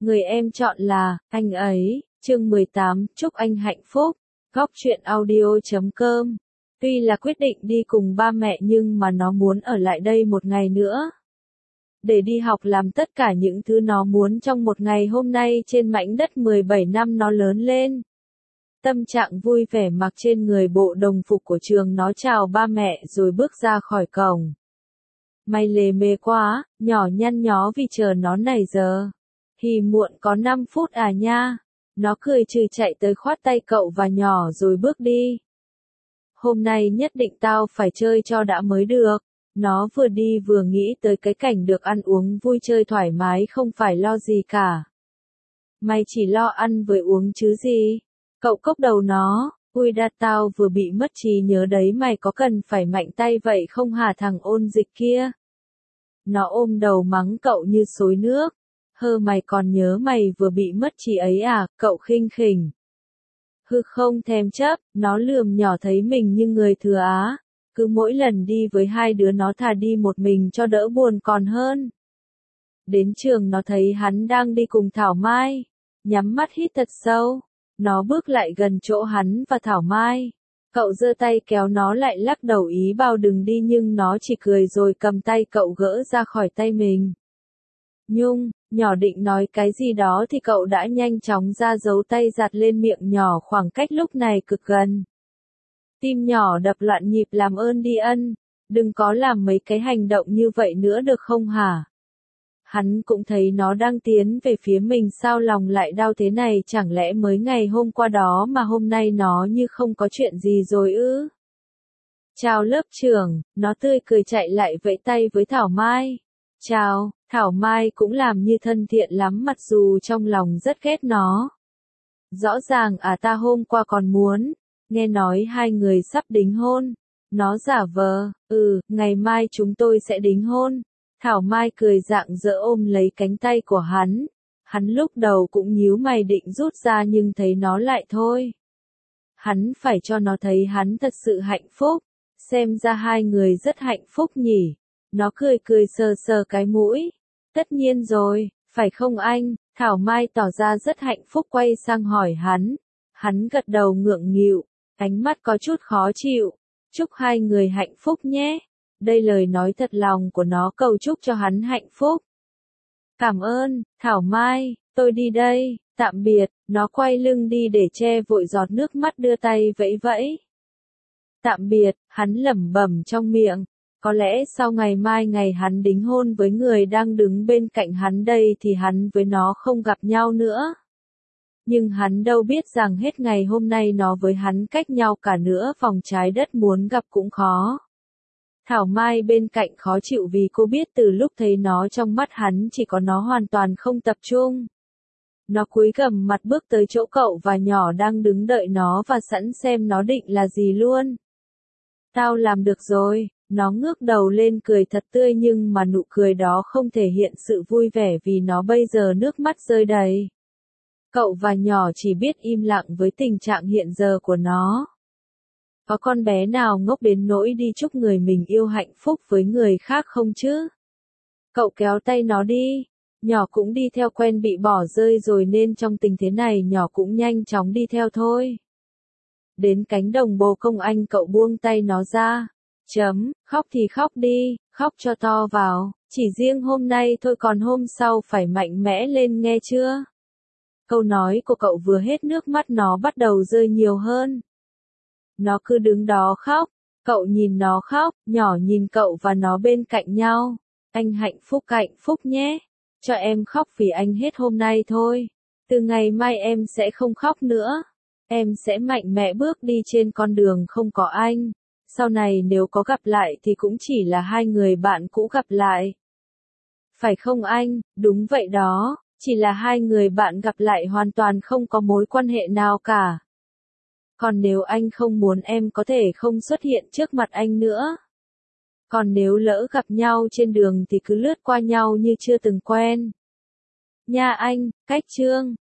Người em chọn là, anh ấy, chương 18, chúc anh hạnh phúc. Góc truyện audio.com. Tuy là quyết định đi cùng ba mẹ nhưng mà nó muốn ở lại đây một ngày nữa. Để đi học làm tất cả những thứ nó muốn trong một ngày hôm nay trên mảnh đất 17 năm nó lớn lên. Tâm trạng vui vẻ mặc trên người bộ đồng phục của trường nó chào ba mẹ rồi bước ra khỏi cổng. Mày lề mề quá, nhỏ nhăn nhó vì chờ nó này giờ. Thì muộn có 5 phút à nha. Nó cười trừ chạy tới khoát tay cậu và nhỏ rồi bước đi. Hôm nay nhất định tao phải chơi cho đã mới được. Nó vừa đi vừa nghĩ tới cái cảnh được ăn uống vui chơi thoải mái không phải lo gì cả. Mày chỉ lo ăn với uống chứ gì. Cậu cốc đầu nó, ui đa tao vừa bị mất trí nhớ đấy mày có cần phải mạnh tay vậy không hả thằng ôn dịch kia. Nó ôm đầu mắng cậu như xối nước. Hơ mày còn nhớ mày vừa bị mất trí ấy à, cậu khinh khỉnh. Hư không thèm chấp, nó lườm nhỏ thấy mình như người thừa á. Cứ mỗi lần đi với hai đứa nó thà đi một mình cho đỡ buồn còn hơn. Đến trường nó thấy hắn đang đi cùng Thảo Mai. Nhắm mắt hít thật sâu. Nó bước lại gần chỗ hắn và Thảo Mai. Cậu giơ tay kéo nó lại lắc đầu ý bảo đừng đi nhưng nó chỉ cười rồi cầm tay cậu gỡ ra khỏi tay mình. Nhung, nhỏ định nói cái gì đó thì cậu đã nhanh chóng ra giấu tay giặt lên miệng nhỏ khoảng cách lúc này cực gần. Tim nhỏ đập loạn nhịp làm ơn đi ân, đừng có làm mấy cái hành động như vậy nữa được không hả? Hắn cũng thấy nó đang tiến về phía mình sao lòng lại đau thế này chẳng lẽ mới ngày hôm qua đó mà hôm nay nó như không có chuyện gì rồi ư? Chào lớp trưởng, nó tươi cười chạy lại vẫy tay với Thảo Mai. Chào, Thảo Mai cũng làm như thân thiện lắm mặc dù trong lòng rất ghét nó. Rõ ràng à ta hôm qua còn muốn, nghe nói hai người sắp đính hôn. Nó giả vờ, ngày mai chúng tôi sẽ đính hôn. Thảo Mai cười rạng rỡ ôm lấy cánh tay của hắn. Hắn lúc đầu cũng nhíu mày định rút ra nhưng thấy nó lại thôi. Hắn phải cho nó thấy hắn thật sự hạnh phúc. Xem ra hai người rất hạnh phúc nhỉ. Nó cười cười sờ sờ cái mũi. Tất nhiên rồi, phải không anh? Thảo Mai tỏ ra rất hạnh phúc quay sang hỏi hắn. Hắn gật đầu ngượng nghịu, ánh mắt có chút khó chịu. Chúc hai người hạnh phúc nhé. Đây lời nói thật lòng của nó cầu chúc cho hắn hạnh phúc. Cảm ơn, Thảo Mai, tôi đi đây, tạm biệt, nó quay lưng đi để che vội giọt nước mắt đưa tay vẫy vẫy. Tạm biệt, hắn lẩm bẩm trong miệng. Có lẽ sau ngày mai ngày hắn đính hôn với người đang đứng bên cạnh hắn đây thì hắn với nó không gặp nhau nữa. Nhưng hắn đâu biết rằng hết ngày hôm nay nó với hắn cách nhau cả nửa vòng trái đất muốn gặp cũng khó. Thảo Mai bên cạnh khó chịu vì cô biết từ lúc thấy nó trong mắt hắn chỉ có nó hoàn toàn không tập trung. Nó cúi gằm mặt bước tới chỗ cậu và nhỏ đang đứng đợi nó và sẵn xem nó định là gì luôn. Tao làm được rồi, nó ngước đầu lên cười thật tươi nhưng mà nụ cười đó không thể hiện sự vui vẻ vì nó bây giờ nước mắt rơi đầy. Cậu và nhỏ chỉ biết im lặng với tình trạng hiện giờ của nó. Có con bé nào ngốc đến nỗi đi chúc người mình yêu hạnh phúc với người khác không chứ? Cậu kéo tay nó đi. Nhỏ cũng đi theo quen bị bỏ rơi rồi nên trong tình thế này nhỏ cũng nhanh chóng đi theo thôi. Đến cánh đồng bồ công anh cậu buông tay nó ra. Khóc thì khóc đi, khóc cho to vào, chỉ riêng hôm nay thôi còn hôm sau phải mạnh mẽ lên nghe chưa? Câu nói của cậu vừa hết nước mắt nó bắt đầu rơi nhiều hơn. Nó cứ đứng đó khóc, cậu nhìn nó khóc, nhỏ nhìn cậu và nó bên cạnh nhau. Anh hạnh phúc nhé. Cho em khóc vì anh hết hôm nay thôi. Từ ngày mai em sẽ không khóc nữa. Em sẽ mạnh mẽ bước đi trên con đường không có anh. Sau này nếu có gặp lại thì cũng chỉ là hai người bạn cũ gặp lại. Phải không anh? Đúng vậy đó, chỉ là hai người bạn gặp lại hoàn toàn không có mối quan hệ nào cả. Còn nếu anh không muốn em có thể không xuất hiện trước mặt anh nữa. Còn nếu lỡ gặp nhau trên đường thì cứ lướt qua nhau như chưa từng quen. Nha anh, cách chương.